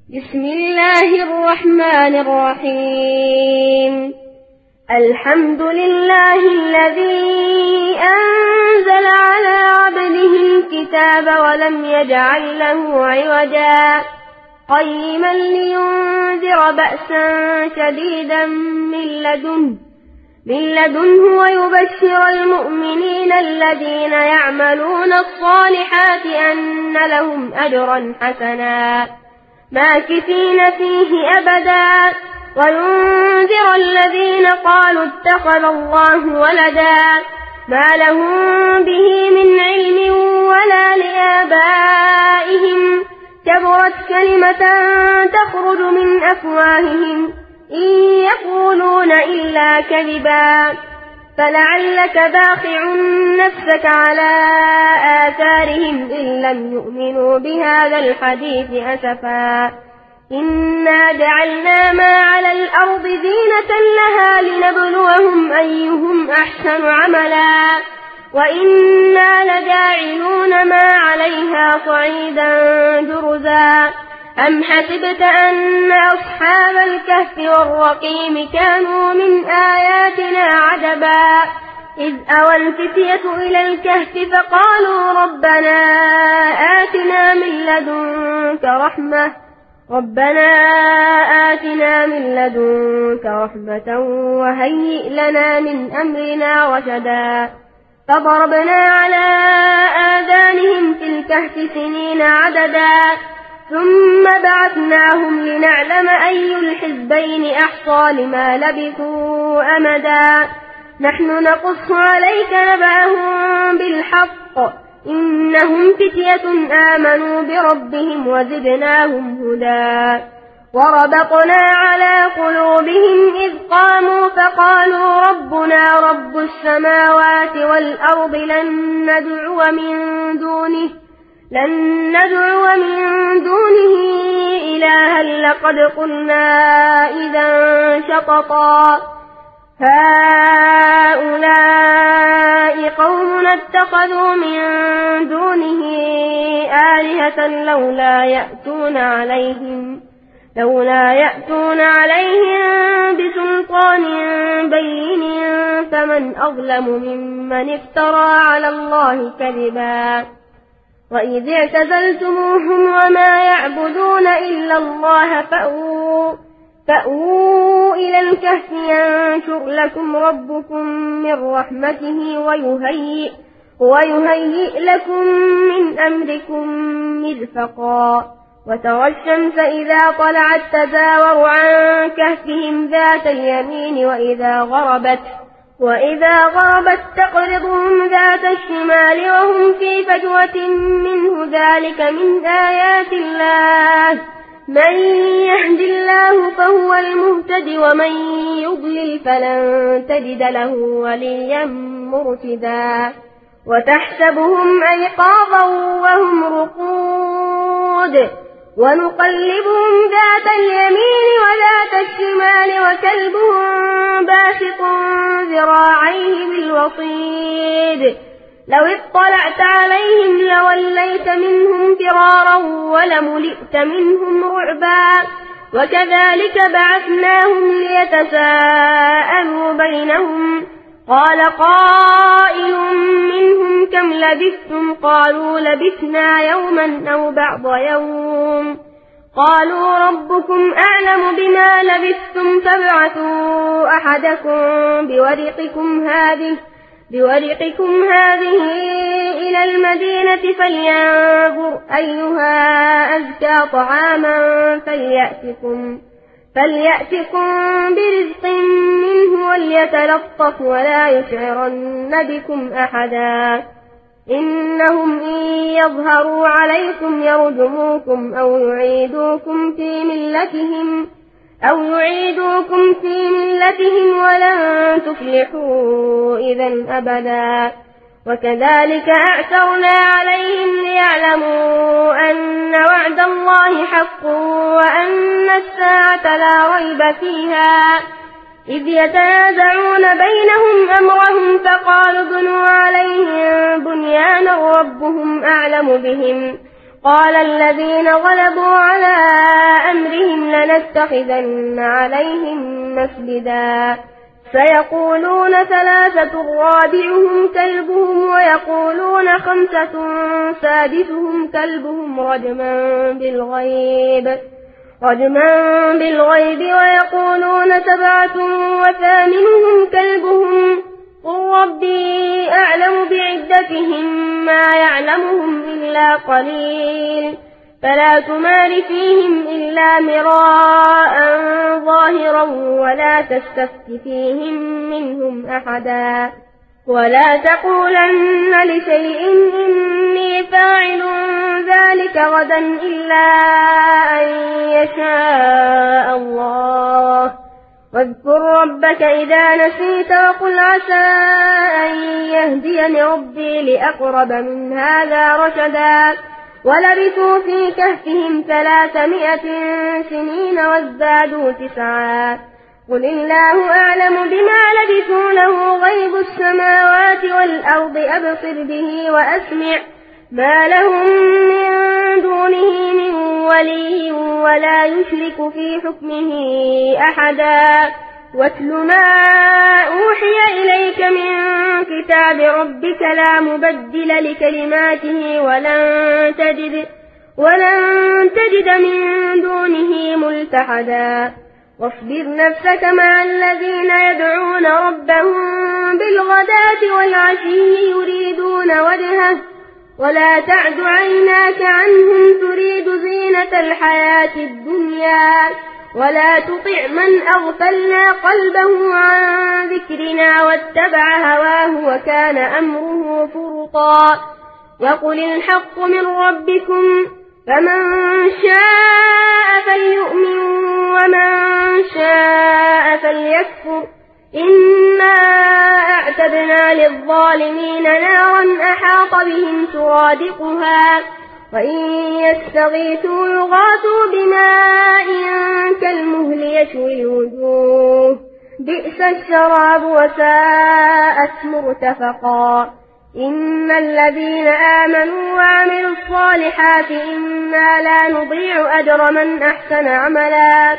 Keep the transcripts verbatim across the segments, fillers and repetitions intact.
بسم الله الرحمن الرحيم. الحمد لله الذي أنزل على عبده الكتاب ولم يجعل له عوجا قيما لينذر بأسا شديدا من لدنه من لدنه ويبشر المؤمنين الذين يعملون الصالحات أن لهم أجرا حسنا ماكثين فيه أبدا وينذر الذين قالوا اتخذ الله ولدا ما لهم به من علم ولا لآبائهم كبرت كلمة تخرج من أفواههم إن يقولون إلا كذبا فلعلك باخع نفسك على آثارهم إن لم يؤمنوا بهذا الحديث أسفا إنا جعلنا ما على الأرض زينة لها لنبلوهم أيهم أحسن عملا وإنا لجاعلون ما عليها صعيدا جرزا أم حسبت أن أصحاب الكهف والرقيم كانوا من آياتنا عجبا إذ أوى الفتية إلى الكهف فقالوا ربنا آتنا من لدنك رحمة ربنا آتنا من لدنك رحمة وهيئ لنا من أمرنا رشدا فضربنا على آذانهم في الكهف سنين عددا ثم بعثناهم لنعلم أي الحزبين أحصى لما لبثوا أمدا نحن نقص عليك نبأهم بالحق إنهم فتية آمنوا بربهم وزدناهم هدى وربطنا على قلوبهم إذ قاموا فقالوا ربنا رب السماوات والأرض لن ندعو من دونه لن ندعو من دونه إلها لقد قلنا إذا شططا هؤلاء قوم اتخذوا من دونه آلهة لولا يأتون عليهم لولا يأتون عليهم بسلطان بين فمن أظلم ممن افترى على الله كذبا وإذ اعتزلتموهم وما يعبدون إلا الله فأووا فأووا إلى الكهف ينشر لكم ربكم من رحمته ويهيئ, ويهيئ لكم من أمركم مرفقا وترى الشمس إذا طلعت تزاور عن كهفهم ذات اليمين وإذا غربت وإذا غربت تقرضهم ذات الشمال وهم في فجوة منه ذلك من آيات الله من يهد الله فهو المهتد ومن يضلل فلن تجد له وليا مرشدا وتحسبهم أيقاظا وهم رقود ونقلبهم ذات اليمين وذات الشمال وكلبهم باسط ذراعيه بالوصيد لو اطلعت عليهم لوليت منهم فرارا ولملئت منهم رعبا وكذلك بعثناهم ليتساءلوا بينهم قال قائل منهم كم لبثتم قالوا لبثنا يوما أو بعض يوم قالوا ربكم أعلم بما لبثتم فابعثوا أحدكم بورقكم هذه بورقكم هذه إلى المدينة فلينظر أيها أزكى طعاما فليأتكم فليأتكم برزق منه وليتلطف ولا يشعرن بكم أحدا إنهم إن يظهروا عليكم يرجموكم أو يعيدوكم في ملتهم أو يعيدوكم في ملتهم ولن تفلحوا إذا أبدا وكذلك أعثرنا عليهم ليعلموا أن وعد الله حق وأن الساعة لا ريب فيها إذ يتنازعون بينهم أمرهم فقالوا ابنوا عليهم بنيانا ربهم أعلم بهم قال الذين غلبوا على أمرهم لنتخذن عليهم مسجدا سيقولون ثلاثة رابعهم كلبهم ويقولون خمسة سادسهم كلبهم رجما بالغيب رجما بالغيب ويقولون سبعة وثامنهم كلبهم قل ربي أعلم بعدتهم ما يعلمهم إلا قليل فلا تمار فيهم إلا مراء ظاهرا ولا تستفت فيهم منهم أحدا ولا تقولن لشيء إني فاعل ذلك غدا إلا أن يشاء الله واذكر ربك إذا نسيت وقل عسى أن يهديني ربي لأقرب من هذا رشدا ولبثوا في كهفهم ثلاثمائة سنين وازدادوا تسعا قل الله أعلم بما لبثوا له غيب السماوات والأرض أبصر به وأسمع ما لهم من دونه من ولي ولا يشرك في حكمه أحدا واتل ما أوحي إليك من كتاب ربك لا مبدل لكلماته ولن تجد, ولن تجد من دونه ملتحدا واصبر نفسك مع الذين يدعون ربهم بالغداة والعشي يريدون وجهه ولا تعد عيناك عنهم تريد زينة الحياة الدنيا ولا تطع من أغفلنا قلبه عن ذكرنا واتبع هواه وكان أمره فرطا وقل الحق من ربكم فمن شاء فليؤمن ومن شاء فليكفر إنا أعتدنا للظالمين نارا أحاط بهم سرادقها وإن يستغيثوا يغاثوا بماء كالمهل يشوي الوجوه بئس الشراب وساءت مرتفقا إن الذين آمنوا وعملوا الصالحات إنا لا نضيع أجر من أحسن عملا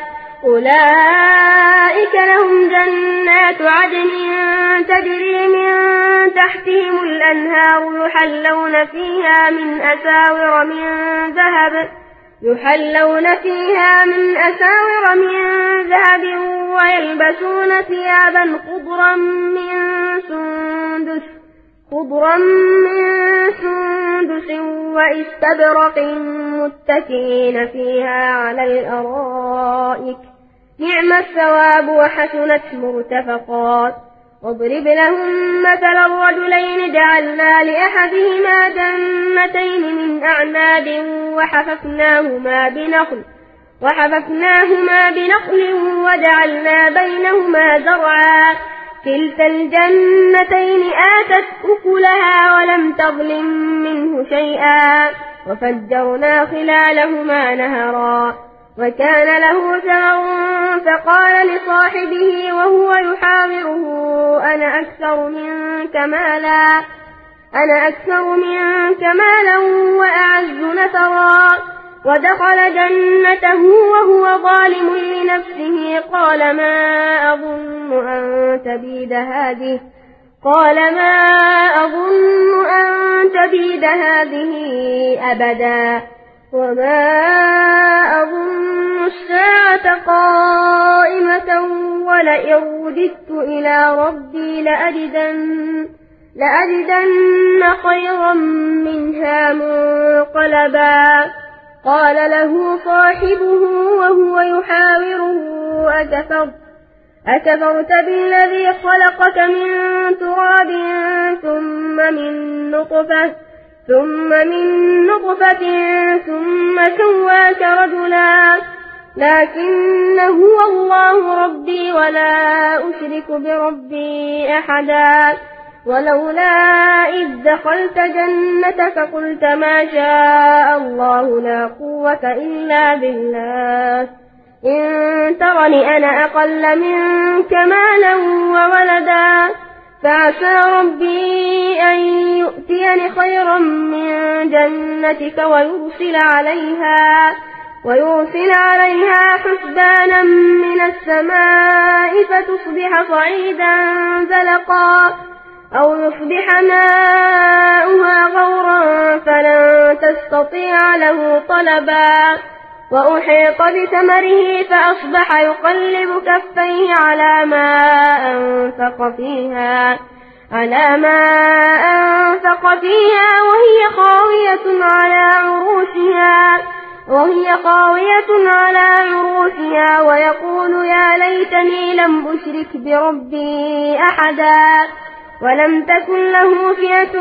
أولئك لهم جنات عدن تجري من تحتهم الأنهار يحلون فيها من أساور من ذهب يحلون فيها من أساور من ذهب ويلبسون ثيابا خضرا من سندس خضرا من سندس واستبرق متكئين فيها على الأرائك نعم الثواب وحسنت مرتفقات واضرب لهم مثل الرجلين جعلنا لأحدهما جنتين من أعناب وحففناهما بنخل وحففناهما بنخل وجعلنا بينهما زرعا كلتا الجنتين آتت أكلها ولم تظلم منه شيئا وفجرنا خلالهما نهرا وكان له ثمر فقال لصاحبه وهو يحاوره أنا أكثر منك مالا أنا أكثر منك مالا وأعز نفرا ودخل جنته وهو ظالم لنفسه قال ما أظن أن تبيد هذه قال ما أظن أن تبيد هذه أبدا وما أظن الساعة قائمة ولئن رددت إلى ربي لأجدن, لأجدن خيرا منها منقلبا قال له صاحبه وهو يحاوره أكفرت, أكفرت بالذي خلقك من تراب ثم من نطفة ثم من نطفة ثم سواك رجلا لكن هو الله ربي ولا أشرك بربي أحدا ولولا إذ دخلت جنتك قلت ما شاء الله لا قوة إلا بالله إن ترني أنا أقل منك مالا وولدا فعسى ربي أن يؤتيني خيرا من جنتك ويرسل عليها, ويرسل عليها حسبانا من السماء فتصبح صعيدا زلقا أو يصبح ماؤها غورا فلن تستطيع له طلبا وأحيط بثمره فأصبح يقلب كفيه على ما أنفق فيها على ما أنفق فيها وهي خاوية على عروشها وهي خاوية على عروشها ويقول يا ليتني لم أشرك بربي أحدا ولم تكن له فئة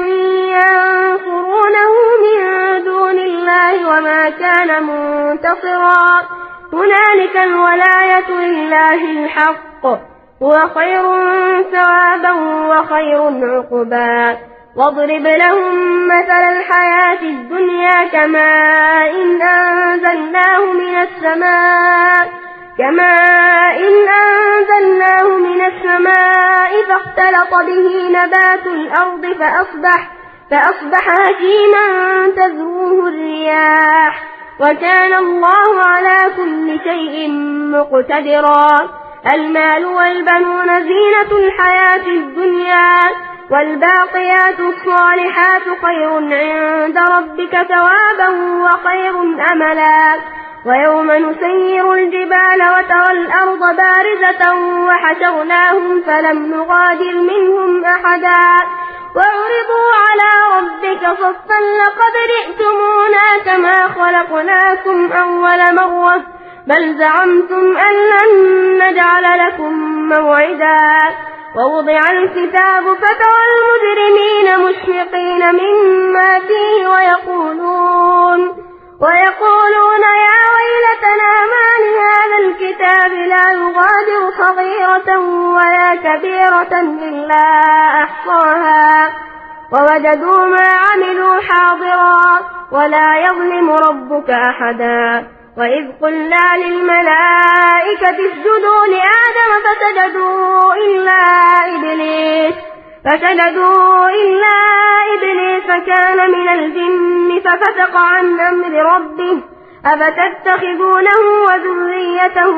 ينصرونه من دون الله وما كان منتصرا هنالك الولاية لله الحق هو خير ثوابا وخير عقبا واضرب لهم مثل الحياة الدنيا كماء إن أنزلناه من السماء كماء إن أنزلناه من السماء فاختلط به نبات الأرض فأصبح فأصبح هشيما تذروه الرياح وكان الله على كل شيء مقتدرا المال والبنون زينة الحياة الدنيا والباقيات الصالحات خير عند ربك ثوابا وخير أملا ويوم نسير الجبال وترى الأرض بارزة وحشرناهم فلم نغادر منهم أحدا وعرضوا على ربك صفا لقد جئتمونا كما خلقناكم أول مرة بل زعمتم أن لن نجعل لكم موعدا ووضع الكتاب فترى المجرمين مشفقين مما فيه ويقولون ويقولون يا ويلتنا ما لهذا الكتاب لا يغادر صغيرة ولا كبيرة إلا أحصاها ووجدوا ما عملوا حاضرا ولا يظلم ربك أحدا وإذ قلنا للملائكة اسجدوا لآدم فسجدوا إلا إبليس فسجدوا إلا إبليس كان من الجن ففسق عن أمر ربه أفتتخذونه وذريته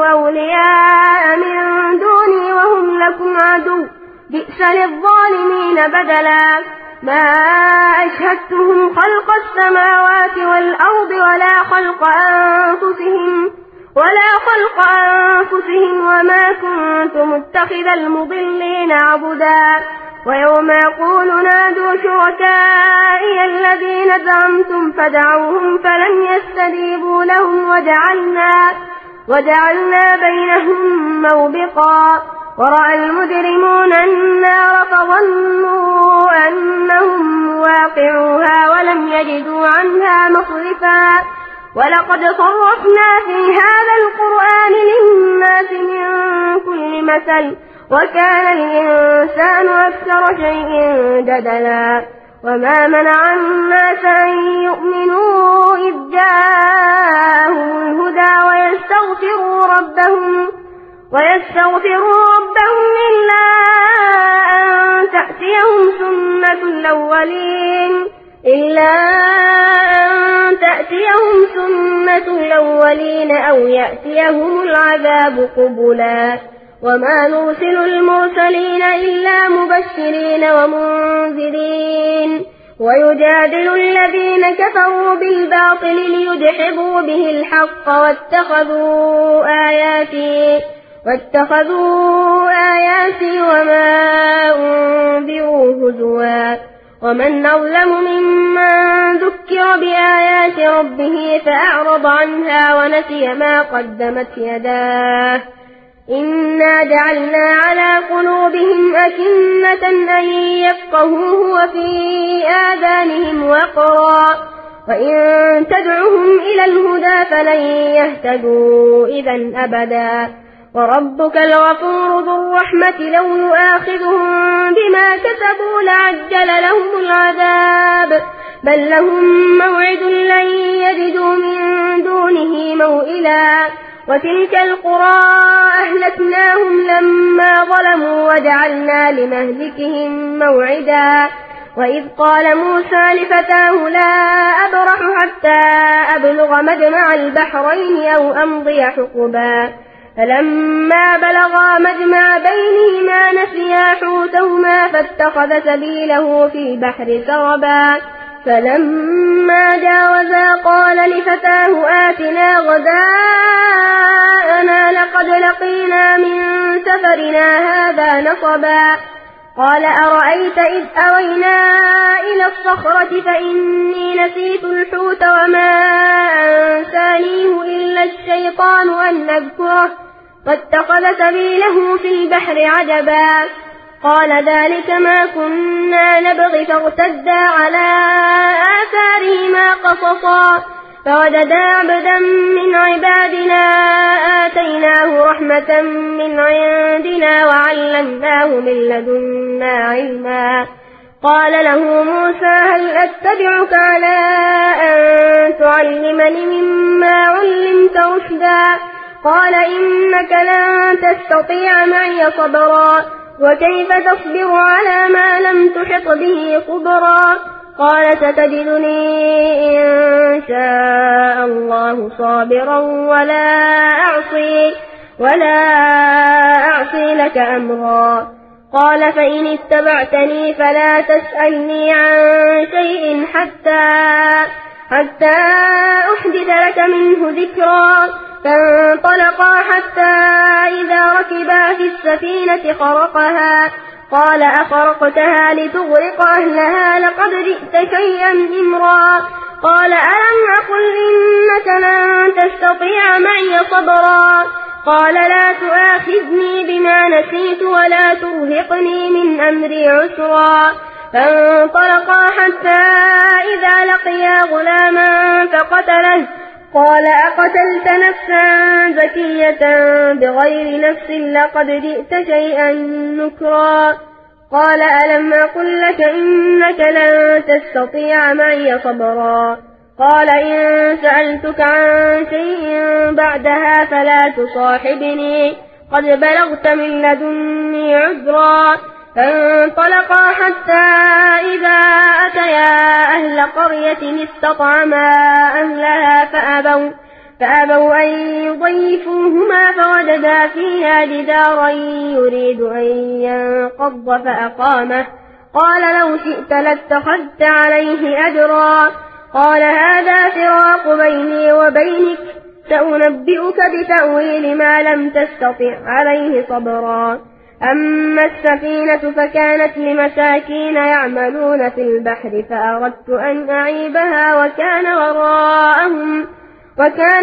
أولياء من دوني وهم لكم عدو بئس للظالمين بدلا ما أشهدتهم خلق السماوات والأرض ولا خلق أنفسهم ولا خلق أنفسهم وما كنت متخذ المضلين عبدا ويوم يقول نادوا شركائي الذين زعمتم فدعوهم فلم يستجيبوا لهم وجعلنا وجعلنا بينهم موبقا ورأى المجرمون النار فظنوا أنهم واقعوها ولم يجدوا عنها مصرفا ولقد صرفنا في هذا القرآن للناس من كل مثل وكان الإنسان أكثر شيء جدلا وما منع الناس أن يؤمنوا إذ جاءهم الهدى ويستغفروا ربهم ويستغفروا ربهم إلا أن تأتيهم سنة الأولين إلا أن تأتيهم سنة الأولين أو يأتيهم العذاب قبلا وما نرسل المرسلين إلا مبشرين ومنذرين ويجادل الذين كفروا بالباطل ليدحضوا به الحق واتخذوا آياتي واتخذوا آياتي وما أنذروا هزوا ومن أظلم ممن ذكر بآيات ربه فأعرض عنها ونسي ما قدمت يداه إنا جعلنا على قلوبهم أكنة أن يفقهوه وفي آذانهم وقرا وإن تدعهم إلى الهدى فلن يهتدوا إذا أبدا وربك الغفور ذو الرحمة لو يؤاخذهم بما كسبوا لعجل لهم العذاب بل لهم موعد لن يجدوا من دونه موئلا وتلك القرى أهلكناهم لما ظلموا وجعلنا لمهلكهم موعدا وإذ قال موسى لفتاه لا أبرح حتى أبلغ مجمع البحرين أو أمضي حقبا فلما بلغا مجمع بينهما نسيا حوتهما فاتخذ سبيله في البحر سربا فلما جاوزا قال لفتاه آتنا غداءنا لقد لقينا من سفرنا هذا نصبا قال أرأيت إذ أوينا إلى الصخرة فإني نسيت الحوت وما أنسانيه إلا الشيطان أن أذكره فاتخذ سبيله في البحر عجبا قال ذلك ما كنا نبغي فارتدا على آثارهما قصصا فوجدا عبدا من عبادنا آتيناه رحمة من عندنا وعلمناه من لدنا علما قال له موسى هل أتبعك على أن تعلمني مما علمت رشدا قال إنك لن تستطيع معي صبرا وكيف تصبر على ما لم تحط به خبرا قال ستجدني إن شاء الله صابرا ولا أعصي, ولا أعصي لك أمرا قال فإن اتبعتني فلا تسألني عن شيء حتى, حتى أحدث لك منه ذكرا فانطلقا حتى إذا ركبا في السفينة خرقها قال أخرقتها لتغرق أهلها لقد جئت شيئا إمرا قال ألم أقل إنك لن تستطيع معي صبرا قال لا تؤاخذني بما نسيت ولا ترهقني من أمري عسرا فانطلقا حتى إذا لقيا غلاما فقتله قال أقتلت نفسا زكية بغير نفس لقد جئت شيئا نكرا قال ألم أقل لك إنك لن تستطيع معي صبرا قال إن سألتك عن شيء بعدها فلا تصاحبني قد بلغت من لدني عذرا فانطلقا حتى إذا أتيا أهل قرية استطعما أهلها فأبوا, فأبوا أن يضيفوهما فوجدا فيها جدارا يريد أن ينقض فأقامه قال لو شئت لاتخذت عليه أجرا قال هذا فراق بيني وبينك سأنبئك بتأويل ما لم تستطع عليه صبرا أما السفينة فكانت لمساكين يعملون في البحر فأردت أن أعيبها وكان وراءهم, وكان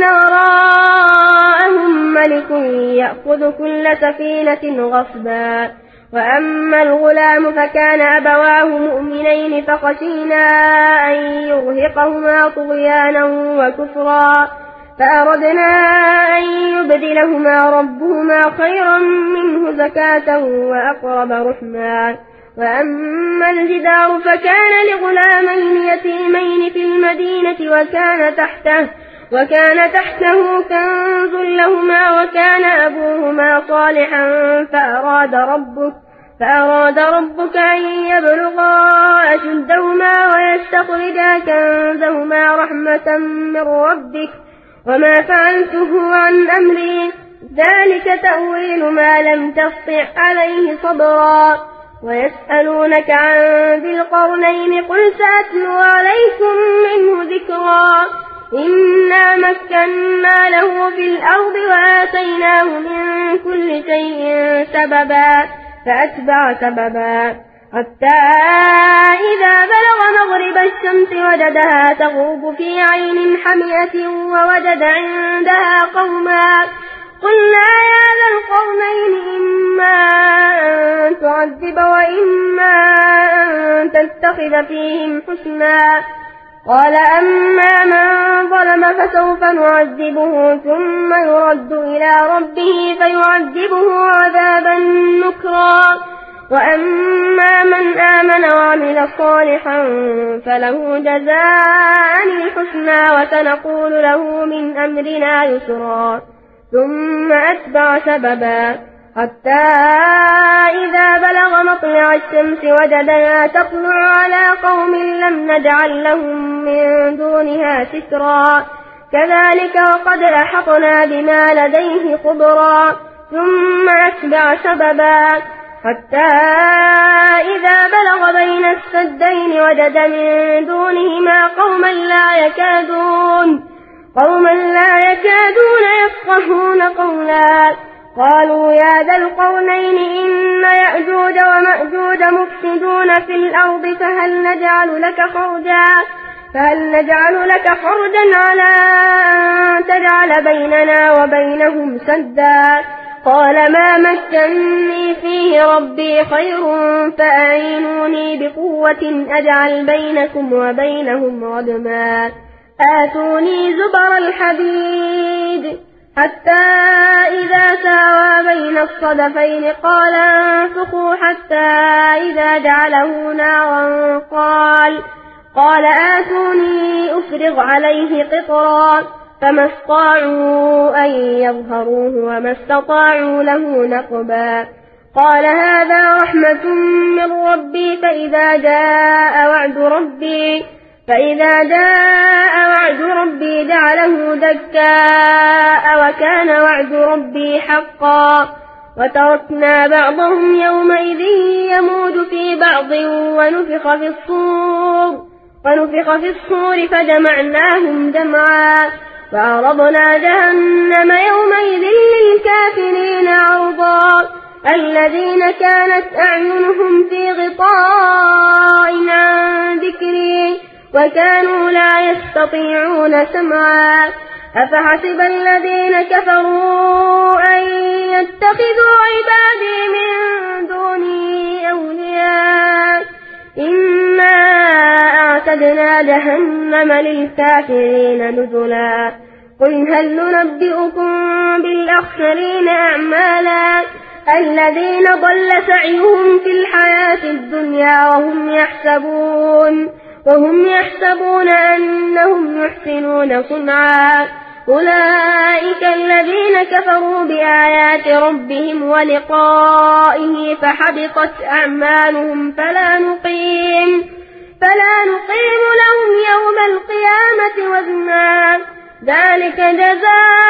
وراءهم ملك يأخذ كل سفينة غصبا وأما الغلام فكان أبواه مؤمنين فخشينا أن يرهقهما طغيانا وكفرا فأردنا أن يبدلهما ربهما خيرا منه زكاة وأقرب رحما وأما الجدار فكان لغلامين يتيمين في المدينة وكان تحته, وكان تحته كنز لهما وكان أبوهما صالحا فأراد ربك, فأراد ربك أن يبلغا أشدهما ويستخرجا كنزهما رحمة من ربك وما فعلته عن أمري ذلك تأويل ما لم تستطع عليه صبرا ويسألونك عن ذي القرنين قل سأتلو عليكم منه ذكرا إنا مكنا له في الأرض وآتيناه من كل شيء سببا فأتبع سببا حتى إذا بلغ مغرب الشمس وجدها تغرب في عين حمية ووجد عندها قوما قلنا يا ذا القرنين إما أن تعذب وإما أن تتخذ فيهم حسنا قال أما من ظلم فسوف نعذبه ثم يرد إلى ربه فيعذبه عذابا نكرا وأما من آمن وعمل صالحا فله جزاء الحسنى وسنقول له من أمرنا يسرا ثم أتبع سببا حتى إذا بلغ مطلع الشمس وجدها تطلع على قوم لم نجعل لهم من دونها سترا كذلك وقد أحطنا بما لديه خبرا ثم أتبع سببا حتى إذا بلغ بين السدين وجد من دونهما قوما لا يكادون قوما لا يكادون يفقهون قولا قالوا يا ذا القرنين إن يأجوج ومأجوج مفسدون في الأرض فهل نجعل لك خرجا فهل نجعل لك خرجا على أن تجعل بيننا وبينهم سدا قال ما مكنني فيه ربي خير فأعينوني بقوة أجعل بينكم وبينهم ردما آتوني زبر الحديد حتى إذا ساوى بين الصدفين قال انفخوا حتى إذا جعله نارا قال قال آتوني أفرغ عليه قطرا فما استطاعوا أن يظهروه وما استطاعوا له نقبا قال هذا رحمة من ربي فإذا جاء وعد ربي فإذا جاء وعد ربي جعله دكاء وكان وعد ربي حقا وتركنا بعضهم يومئذ يموج في بعض ونفخ في الصور ونفخ في الصور فجمعناهم جمعا وعرضنا جهنم يومئذ للكافرين عرضا الذين كانت أعينهم في غطاء عن ذكري وكانوا لا يستطيعون سمعا أفحسب الذين كفروا أن يتخذوا عبادي من دوني أولياء إنا أعتدنا جهنم للكافرين نزلا قل هل ننبئكم بالأخسرين أعمالا الذين ضل سعيهم في الحياة الدنيا وهم يحسبون وهم يحسبون أنهم يحسنون صنعا أولئك الذين كفروا بآيات ربهم ولقائه فحبطت أعمالهم فلا نقيم فلا نقيم لهم يوم القيامة وزنا ذلك جزاؤهم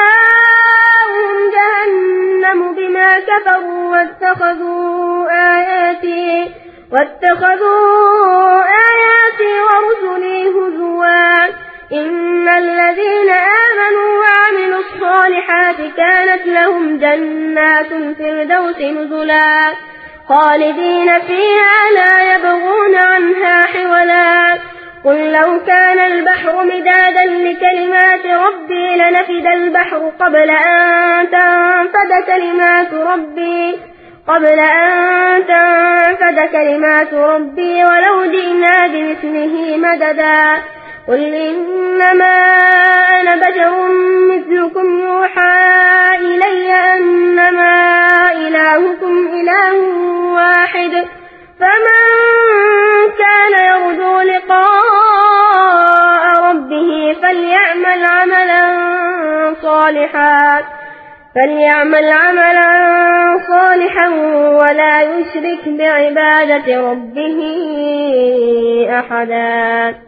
جهنم بما كفروا واتخذوا آياتي واتخذوا آياتي ورسلي هزوا إن الذين آمنوا وعملوا الصالحات كانت لهم جنات الفردوس نزلا خالدين فيها لا يبغون عنها حولا قل لو كان البحر مدادا لكلمات ربي لنفد البحر قبل أن تنفد كلمات ربي قبل أن تنفد كلمات ربي ولو جئنا بمثله مددا قل إنما أنا بشر مثلكم يوحى إلي أنما إلهكم إله واحد فمن كان يرجو لقاء ربه فليعمل عملا صالحا فليعمل عملا صالحا ولا يشرك بعبادة ربه أحدا.